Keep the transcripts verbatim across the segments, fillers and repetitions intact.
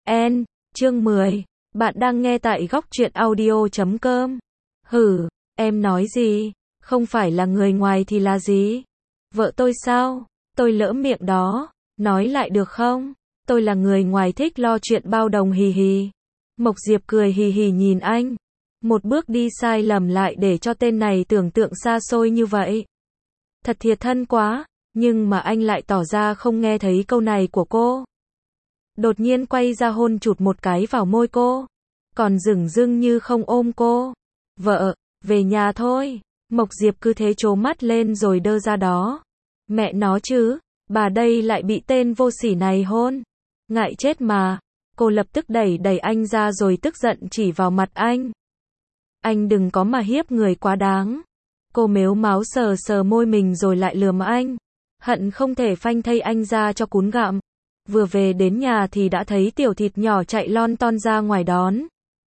vn. Chương mười. Bạn đang nghe tại góc truyện audio chấm com. Hử, em nói gì? Không phải là người ngoài thì là gì? Vợ tôi sao? Tôi lỡ miệng đó. Nói lại được không? Tôi là người ngoài thích lo chuyện bao đồng hì hì. Mộc Diệp cười hì hì nhìn anh. Một bước đi sai lầm lại để cho tên này tưởng tượng xa xôi như vậy. Thật thiệt thân quá, nhưng mà anh lại tỏ ra không nghe thấy câu này của cô. Đột nhiên quay ra hôn chụt một cái vào môi cô. Còn dửng dưng như không ôm cô. Vợ, về nhà thôi. Mộc Diệp cứ thế trố mắt lên rồi đơ ra đó. Mẹ nó chứ, bà đây lại bị tên vô sỉ này hôn. Ngại chết mà. Cô lập tức đẩy đẩy anh ra rồi tức giận chỉ vào mặt anh. Anh đừng có mà hiếp người quá đáng. Cô mếu máo sờ sờ môi mình rồi lại lườm anh. Hận không thể phanh thây anh ra cho cún gặm. Vừa về đến nhà thì đã thấy tiểu thịt nhỏ chạy lon ton ra ngoài đón.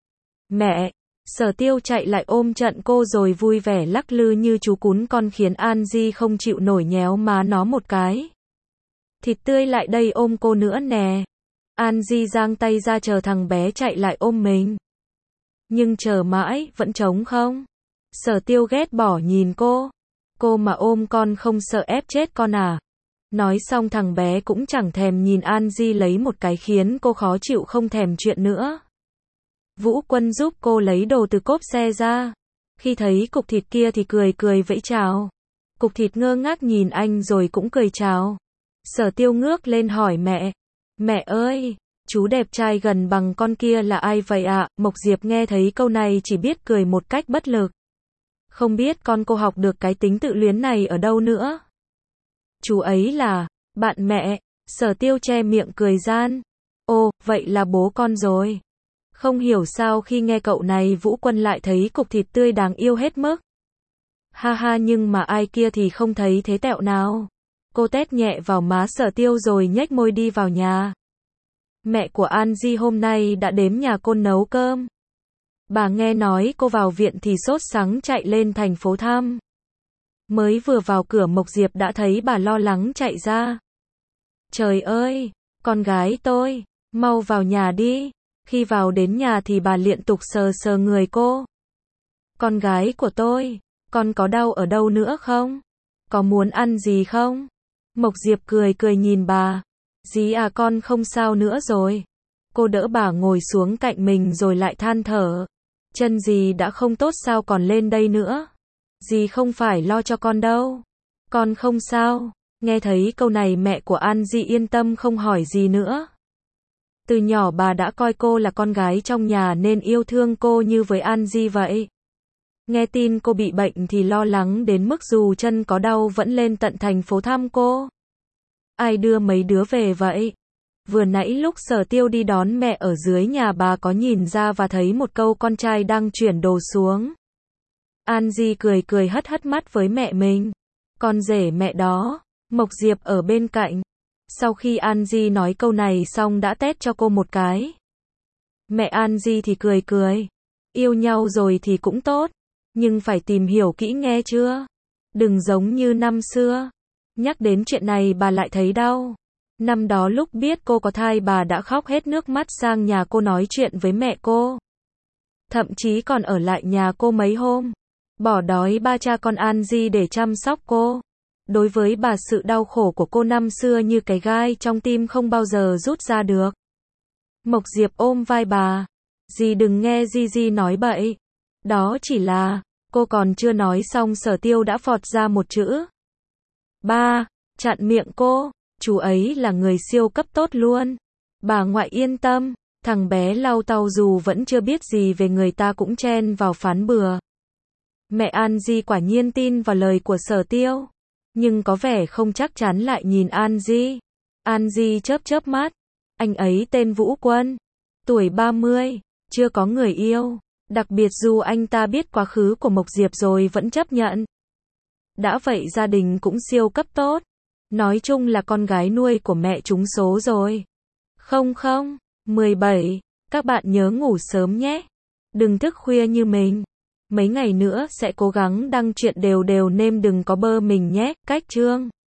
Mẹ! Sở Tiêu chạy lại ôm trận cô rồi vui vẻ lắc lư như chú cún con khiến An Di không chịu nổi nhéo má nó một cái. Thịt tươi lại đây ôm cô nữa nè. An Di giang tay ra chờ thằng bé chạy lại ôm mình. Nhưng chờ mãi, vẫn trống không? Sở Tiêu ghét bỏ nhìn cô. Cô mà ôm con không sợ ép chết con à? Nói xong thằng bé cũng chẳng thèm nhìn An Di lấy một cái khiến cô khó chịu không thèm chuyện nữa. Vũ Quân giúp cô lấy đồ từ cốp xe ra. Khi thấy cục thịt kia thì cười cười vẫy chào. Cục thịt ngơ ngác nhìn anh rồi cũng cười chào. Sở Tiêu ngước lên hỏi mẹ. Mẹ ơi, chú đẹp trai gần bằng con kia là ai vậy ạ? Mộc Diệp nghe thấy câu này chỉ biết cười một cách bất lực. Không biết con cô học được cái tính tự luyến này ở đâu nữa. Chú ấy là bạn mẹ. Sở Tiêu che miệng cười gian. Ô, vậy là bố con rồi. Không hiểu sao khi nghe cậu này Vũ Quân lại thấy cục thịt tươi đáng yêu hết mức. Ha ha, nhưng mà ai kia thì không thấy thế tẹo nào. Cô tét nhẹ vào má Sở Tiêu rồi nhếch môi đi vào nhà. Mẹ của An Di hôm nay đã đến nhà cô nấu cơm. Bà nghe nói cô vào viện thì sốt sắng chạy lên thành phố thăm. Mới vừa vào cửa Mộc Diệp đã thấy bà lo lắng chạy ra. Trời ơi, con gái tôi, mau vào nhà đi. Khi vào đến nhà thì bà liên tục sờ sờ người cô. Con gái của tôi, con có đau ở đâu nữa không? Có muốn ăn gì không? Mộc Diệp cười cười nhìn bà. Dí à, con không sao nữa rồi. Cô đỡ bà ngồi xuống cạnh mình rồi lại than thở. Chân dì đã không tốt sao còn lên đây nữa. Dì không phải lo cho con đâu. Con không sao. Nghe thấy câu này mẹ của An Di yên tâm không hỏi gì nữa. Từ nhỏ bà đã coi cô là con gái trong nhà nên yêu thương cô như với An Di vậy. Nghe tin cô bị bệnh thì lo lắng đến mức dù chân có đau vẫn lên tận thành phố thăm cô. Ai đưa mấy đứa về vậy? Vừa nãy lúc Sở Tiêu đi đón mẹ ở dưới nhà bà có nhìn ra và thấy một câu con trai đang chuyển đồ xuống. An Di cười cười hất hất mắt với mẹ mình. Con rể mẹ đó. Mộc Diệp ở bên cạnh. Sau khi An Di nói câu này xong đã tét cho cô một cái. Mẹ An Di thì cười cười. Yêu nhau rồi thì cũng tốt. Nhưng phải tìm hiểu kỹ nghe chưa? Đừng giống như năm xưa. Nhắc đến chuyện này bà lại thấy đau. Năm đó lúc biết cô có thai bà đã khóc hết nước mắt sang nhà cô nói chuyện với mẹ cô. Thậm chí còn ở lại nhà cô mấy hôm. Bỏ đói ba cha con An Di để chăm sóc cô. Đối với bà sự đau khổ của cô năm xưa như cái gai trong tim không bao giờ rút ra được. Mộc Diệp ôm vai bà. Dì đừng nghe Di Di nói bậy. Đó chỉ là, cô còn chưa nói xong Sở Tiêu đã phọt ra một chữ. Ba, chặn miệng cô, chú ấy là người siêu cấp tốt luôn. Bà ngoại yên tâm, thằng bé lau tàu dù vẫn chưa biết gì về người ta cũng chen vào phán bừa. Mẹ An Di quả nhiên tin vào lời của Sở Tiêu. Nhưng có vẻ không chắc chắn lại nhìn An Di. An Di chớp chớp mắt. Anh ấy tên Vũ Quân. Tuổi ba mươi, chưa có người yêu. Đặc biệt dù anh ta biết quá khứ của Mộc Diệp rồi vẫn chấp nhận. Đã vậy gia đình cũng siêu cấp tốt. Nói chung là con gái nuôi của mẹ trúng số rồi. Không không, mười bảy, các bạn nhớ ngủ sớm nhé. Đừng thức khuya như mình. Mấy ngày nữa sẽ cố gắng đăng chuyện đều đều nên đừng có bơ mình nhé. Cách chương.